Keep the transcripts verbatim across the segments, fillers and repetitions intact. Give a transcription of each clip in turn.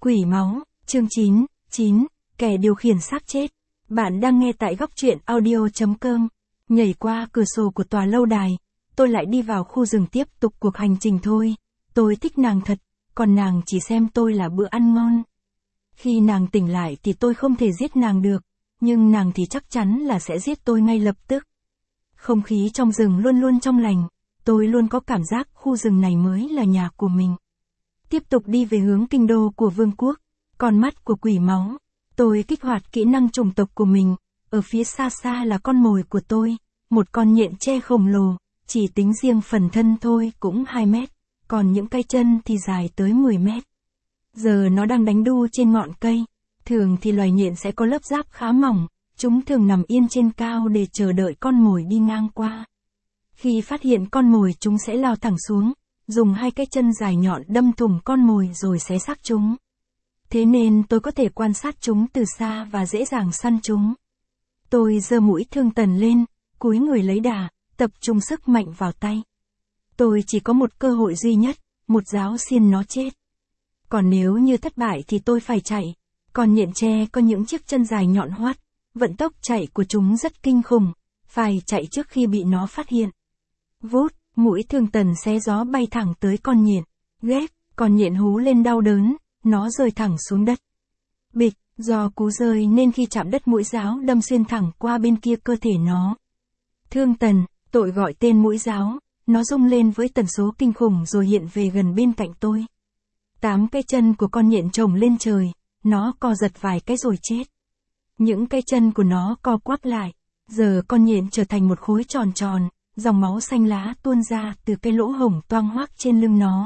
Quỷ máu, chương chín, chín, kẻ điều khiển xác chết. Bạn đang nghe tại góc truyện audio chấm com. Nhảy qua cửa sổ của tòa lâu đài, tôi lại đi vào khu rừng tiếp tục cuộc hành trình thôi. Tôi thích nàng thật, còn nàng chỉ xem tôi là bữa ăn ngon. Khi nàng tỉnh lại thì tôi không thể giết nàng được, nhưng nàng thì chắc chắn là sẽ giết tôi ngay lập tức. Không khí trong rừng luôn luôn trong lành, tôi luôn có cảm giác khu rừng này mới là nhà của mình. Tiếp tục đi về hướng kinh đô của vương quốc, con mắt của quỷ máu. Tôi kích hoạt kỹ năng chủng tộc của mình, ở phía xa xa là con mồi của tôi, một con nhện tre khổng lồ, chỉ tính riêng phần thân thôi cũng hai mét, còn những cái chân thì dài tới mười mét. Giờ nó đang đánh đu trên ngọn cây, thường thì loài nhện sẽ có lớp giáp khá mỏng, chúng thường nằm yên trên cao để chờ đợi con mồi đi ngang qua. Khi phát hiện con mồi chúng sẽ lao thẳng xuống, dùng hai cái chân dài nhọn đâm thủng con mồi rồi xé xác chúng. Thế nên tôi có thể quan sát chúng từ xa và dễ dàng săn chúng. Tôi giơ mũi thương tần lên, cúi người lấy đà, tập trung sức mạnh vào tay. Tôi chỉ có một cơ hội duy nhất, một giáo xiên nó chết. Còn nếu như thất bại thì tôi phải chạy. Còn nhện tre có những chiếc chân dài nhọn hoắt, vận tốc chạy của chúng rất kinh khủng, phải chạy trước khi bị nó phát hiện. Vút, mũi thương tần xé gió bay thẳng tới con nhện. Ghét, con nhện hú lên đau đớn, nó rơi thẳng xuống đất. Bịch, do cú rơi nên khi chạm đất mũi giáo đâm xuyên thẳng qua bên kia cơ thể nó. Thương tần, tội gọi tên mũi giáo, nó rung lên với tần số kinh khủng rồi hiện về gần bên cạnh tôi. Tám cái chân của con nhện chồng lên trời, nó co giật vài cái rồi chết. Những cái chân của nó co quắp lại, giờ con nhện trở thành một khối tròn tròn, dòng máu xanh lá tuôn ra từ cái lỗ hổng toang hoác trên lưng nó.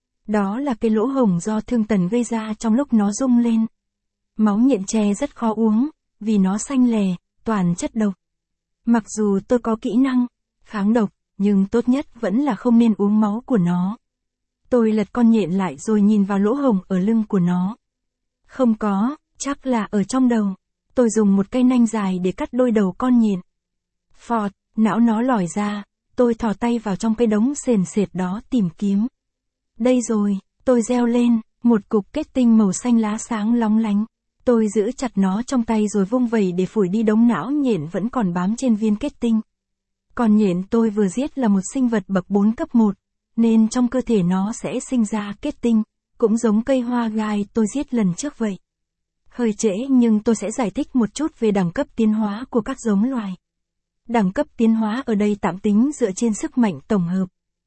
Đó là cái lỗ hổng do thương tần gây ra trong lúc nó rung lên. Máu nhện tre rất khó uống, vì nó xanh lè, toàn chất độc. Mặc dù tôi có kỹ năng kháng độc, nhưng tốt nhất vẫn là không nên uống máu của nó. Tôi lật con nhện lại rồi nhìn vào lỗ hổng ở lưng của nó. Không có, chắc là ở trong đầu. Tôi dùng một cây nanh dài để cắt đôi đầu con nhện. Phọt, não nó lòi ra, tôi thò tay vào trong cái đống sền sệt đó tìm kiếm. Đây rồi, tôi reo lên, một cục kết tinh màu xanh lá sáng lóng lánh. Tôi giữ chặt nó trong tay rồi vung vẩy để phủi đi đống não nhện vẫn còn bám trên viên kết tinh. Còn nhện tôi vừa giết là một sinh vật bậc bốn cấp một, nên trong cơ thể nó sẽ sinh ra kết tinh, cũng giống cây hoa gai tôi giết lần trước vậy. Hơi trễ nhưng tôi sẽ giải thích một chút về đẳng cấp tiến hóa của các giống loài. Đẳng cấp tiến hóa ở đây tạm tính dựa trên sức mạnh tổng hợp.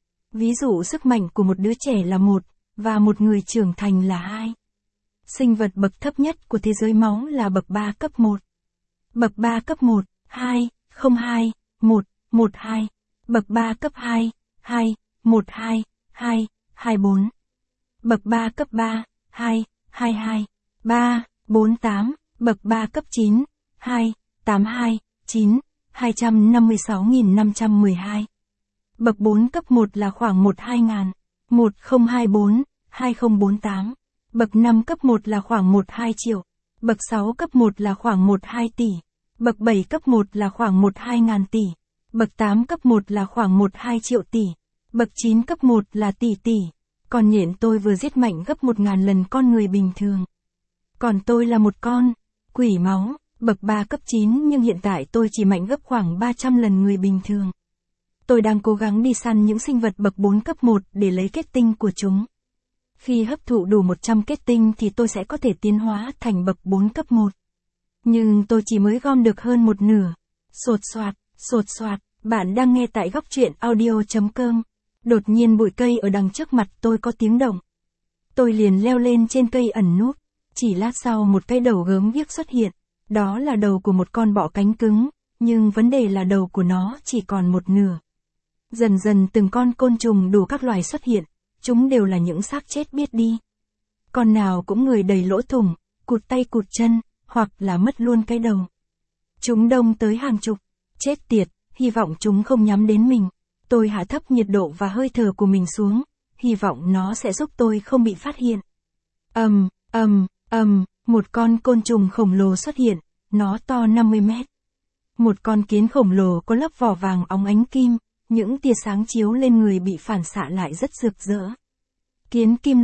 Ví dụ sức mạnh của một đứa trẻ là một, và một người trưởng thành là hai. Sinh vật bậc thấp nhất của thế giới máu là bậc ba cấp một. Bậc ba cấp một, hai, không hai, một, một hai. Bậc ba cấp hai, hai, một hai, hai, hai bốn. Bậc ba cấp ba, hai, hai hai, ba, bốn tám. Bậc ba cấp chín, hai, tám hai, chín, hai trăm năm mươi sáu nghìn năm trăm mười hai. Bậc bốn cấp một là khoảng một hai ngàn, một không hai bốn, hai không bốn tám. Bậc năm cấp một là khoảng một hai triệu. Bậc sáu cấp một là khoảng một hai tỷ. Bậc bảy cấp một là khoảng một hai ngàn tỷ. Bậc tám cấp một là khoảng một hai triệu tỷ. Bậc chín cấp một là tỷ tỷ. Còn nhện tôi vừa giết mạnh gấp một ngàn lần con người bình thường. Còn tôi là một con quỷ máu, bậc ba cấp chín nhưng hiện tại tôi chỉ mạnh gấp khoảng ba trăm lần người bình thường. Tôi đang cố gắng đi săn những sinh vật bậc bốn cấp một để lấy kết tinh của chúng. Khi hấp thụ đủ một trăm kết tinh thì tôi sẽ có thể tiến hóa thành bậc bốn cấp một. Nhưng tôi chỉ mới gom được hơn một nửa. Sột soạt, sột soạt, bạn đang nghe tại góc truyện audio chấm com. Đột nhiên bụi cây ở đằng trước mặt tôi có tiếng động. Tôi liền leo lên trên cây ẩn núp. Chỉ lát sau một cái đầu gớm ghiếc xuất hiện. Đó là đầu của một con bọ cánh cứng, nhưng vấn đề là đầu của nó chỉ còn một nửa. Dần dần từng con côn trùng đủ các loài xuất hiện. Chúng đều là những xác chết biết đi. Con nào cũng người đầy lỗ thủng, cụt tay cụt chân, hoặc là mất luôn cái đầu. Chúng đông tới hàng chục. Chết tiệt, hy vọng chúng không nhắm đến mình. Tôi hạ thấp nhiệt độ và hơi thở của mình xuống, hy vọng nó sẽ giúp tôi không bị phát hiện. Ầm, ầm, ầm, một con côn trùng khổng lồ xuất hiện, nó to năm mươi mét. Một con kiến khổng lồ có lớp vỏ vàng óng ánh kim, những tia sáng chiếu lên người bị phản xạ lại rất rực rỡ. Kiến kim loại,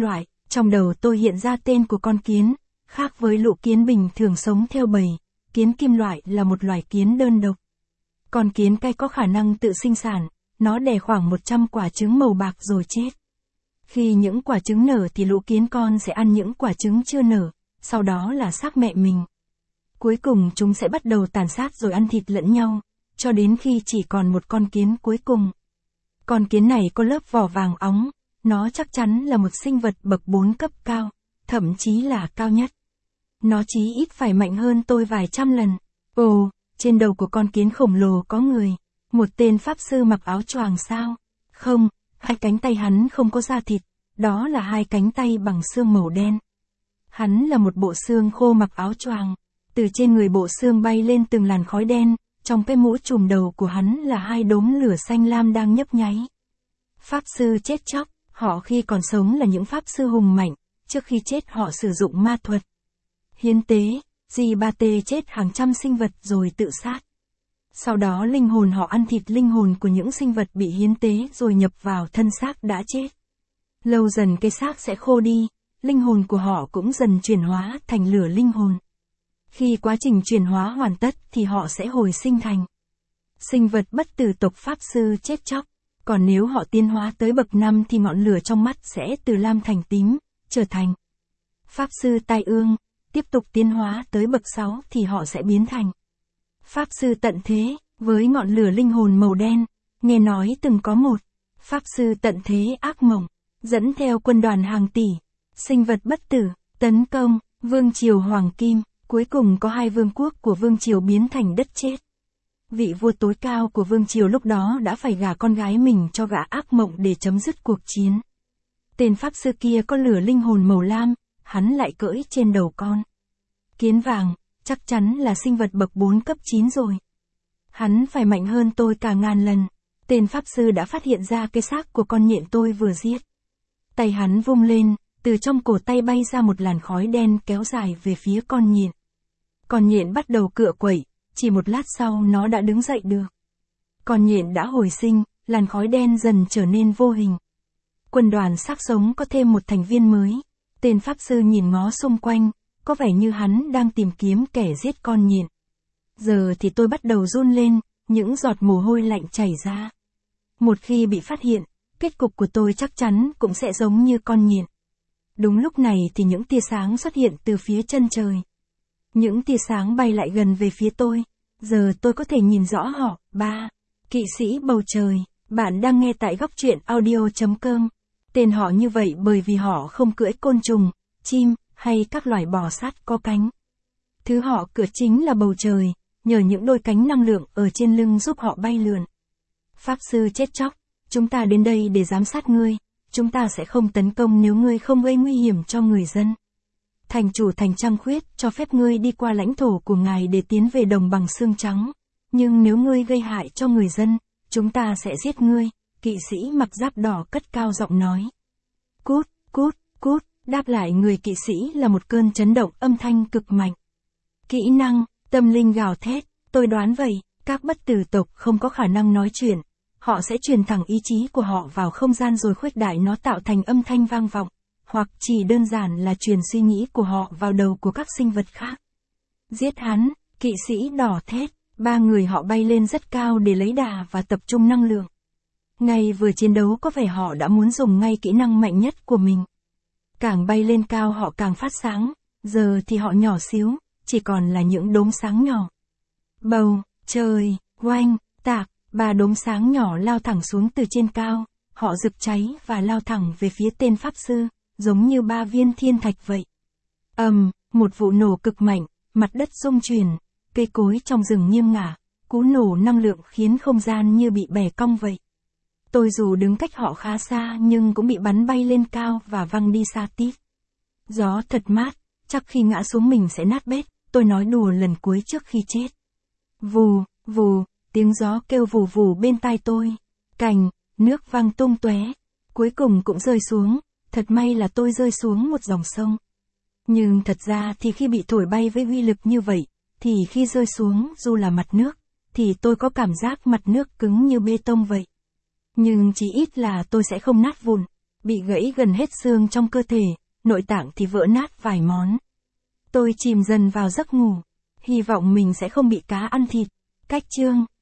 Trong đầu tôi hiện ra tên của con kiến, khác với lũ kiến bình thường sống theo bầy, kiến kim loại là một loài kiến đơn độc. Con kiến cay có khả năng tự sinh sản, nó đẻ khoảng một trăm quả trứng màu bạc rồi chết. Khi những quả trứng nở thì lũ kiến con sẽ ăn những quả trứng chưa nở, sau đó là xác mẹ mình. Cuối cùng chúng sẽ bắt đầu tàn sát rồi ăn thịt lẫn nhau, cho đến khi chỉ còn một con kiến cuối cùng. Con kiến này có lớp vỏ vàng óng, nó chắc chắn là một sinh vật bậc bốn cấp cao, thậm chí là cao nhất. Nó chí ít phải mạnh hơn tôi vài trăm lần. Ồ, trên đầu của con kiến khổng lồ có người. Một tên pháp sư mặc áo choàng sao? Không, hai cánh tay hắn không có da thịt, đó là hai cánh tay bằng xương màu đen. Hắn là một bộ xương khô mặc áo choàng. Từ trên người bộ xương bay lên từng làn khói đen, trong cái mũ trùm đầu của hắn là hai đốm lửa xanh lam đang nhấp nháy. Pháp sư chết chóc, họ khi còn sống là những pháp sư hùng mạnh, trước khi chết họ sử dụng ma thuật. Hiến tế, Di Ba Tê chết hàng trăm sinh vật rồi tự sát. Sau đó linh hồn họ ăn thịt linh hồn của những sinh vật bị hiến tế rồi nhập vào thân xác đã chết. Lâu dần cái xác sẽ khô đi, linh hồn của họ cũng dần chuyển hóa thành lửa linh hồn. Khi quá trình chuyển hóa hoàn tất thì họ sẽ hồi sinh thành sinh vật bất tử tộc pháp sư chết chóc. Còn nếu họ tiến hóa tới bậc năm thì ngọn lửa trong mắt sẽ từ lam thành tím, trở thành pháp sư tai ương. Tiếp tục tiến hóa tới bậc sáu thì họ sẽ biến thành pháp sư tận thế, với ngọn lửa linh hồn màu đen. Nghe nói từng có một pháp sư tận thế ác mộng, dẫn theo quân đoàn hàng tỷ sinh vật bất tử, tấn công vương triều Hoàng Kim. Cuối cùng có hai vương quốc của vương triều biến thành đất chết. Vị vua tối cao của vương triều lúc đó đã phải gả con gái mình cho gã ác mộng để chấm dứt cuộc chiến. Tên pháp sư kia có lửa linh hồn màu lam, hắn lại cưỡi trên đầu con kiến vàng, chắc chắn là sinh vật bậc bốn cấp chín rồi. Hắn phải mạnh hơn tôi cả ngàn lần. Tên pháp sư đã phát hiện ra cái xác của con nhện tôi vừa giết. Tay hắn vung lên, từ trong cổ tay bay ra một làn khói đen kéo dài về phía con nhện. Con nhện bắt đầu cựa quậy, chỉ một lát sau nó đã đứng dậy được. Con nhện đã hồi sinh, làn khói đen dần trở nên vô hình. Quân đoàn xác sống có thêm một thành viên mới. Tên pháp sư nhìn ngó xung quanh, có vẻ như hắn đang tìm kiếm kẻ giết con nhện. Giờ thì tôi bắt đầu run lên, những giọt mồ hôi lạnh chảy ra. Một khi bị phát hiện, kết cục của tôi chắc chắn cũng sẽ giống như con nhện. Đúng lúc này thì những tia sáng xuất hiện từ phía chân trời. Những tia sáng bay lại gần về phía tôi. Giờ tôi có thể nhìn rõ họ. Ba. Kỵ sĩ bầu trời. Bạn đang nghe tại góc truyện audio chấm com. Tên họ như vậy bởi vì họ không cưỡi côn trùng, chim, hay các loài bò sát có cánh. Thứ họ cưỡi chính là bầu trời, nhờ những đôi cánh năng lượng ở trên lưng giúp họ bay lượn. Pháp sư chết chóc, chúng ta đến đây để giám sát ngươi. Chúng ta sẽ không tấn công nếu ngươi không gây nguy hiểm cho người dân. Thành chủ thành Trăng Khuyết cho phép ngươi đi qua lãnh thổ của ngài để tiến về đồng bằng xương trắng. Nhưng nếu ngươi gây hại cho người dân, chúng ta sẽ giết ngươi. Kỵ sĩ mặc giáp đỏ cất cao giọng nói. Cút, cút, cút, đáp lại người kỵ sĩ là một cơn chấn động âm thanh cực mạnh. Kỹ năng, tâm linh gào thét, tôi đoán vậy, các bất tử tộc không có khả năng nói chuyện. Họ sẽ truyền thẳng ý chí của họ vào không gian rồi khuếch đại nó tạo thành âm thanh vang vọng, hoặc chỉ đơn giản là truyền suy nghĩ của họ vào đầu của các sinh vật khác. Giết hắn, kỵ sĩ đỏ thét, ba người họ bay lên rất cao để lấy đà và tập trung năng lượng. Ngay vừa chiến đấu có vẻ họ đã muốn dùng ngay kỹ năng mạnh nhất của mình. Càng bay lên cao họ càng phát sáng, giờ thì họ nhỏ xíu, chỉ còn là những đốm sáng nhỏ. Bầu, trời, oanh, tạc, ba đốm sáng nhỏ lao thẳng xuống từ trên cao, họ rực cháy và lao thẳng về phía tên pháp sư, giống như ba viên thiên thạch vậy. Ầm, um, một vụ nổ cực mạnh, mặt đất rung chuyển, cây cối trong rừng nghiêng ngả, cú nổ năng lượng khiến không gian như bị bẻ cong vậy. Tôi dù đứng cách họ khá xa nhưng cũng bị bắn bay lên cao và văng đi xa tít. Gió thật mát, chắc khi ngã xuống mình sẽ nát bét, tôi nói đùa lần cuối trước khi chết. Vù, vù, tiếng gió kêu vù vù bên tai tôi. Cành, nước văng tung tóe, cuối cùng cũng rơi xuống, thật may là tôi rơi xuống một dòng sông. Nhưng thật ra thì khi bị thổi bay với uy lực như vậy, thì khi rơi xuống dù là mặt nước, thì tôi có cảm giác mặt nước cứng như bê tông vậy. Nhưng chỉ ít là tôi sẽ không nát vụn, bị gãy gần hết xương trong cơ thể, nội tạng thì vỡ nát vài món. Tôi chìm dần vào giấc ngủ, hy vọng mình sẽ không bị cá ăn thịt. Cách chương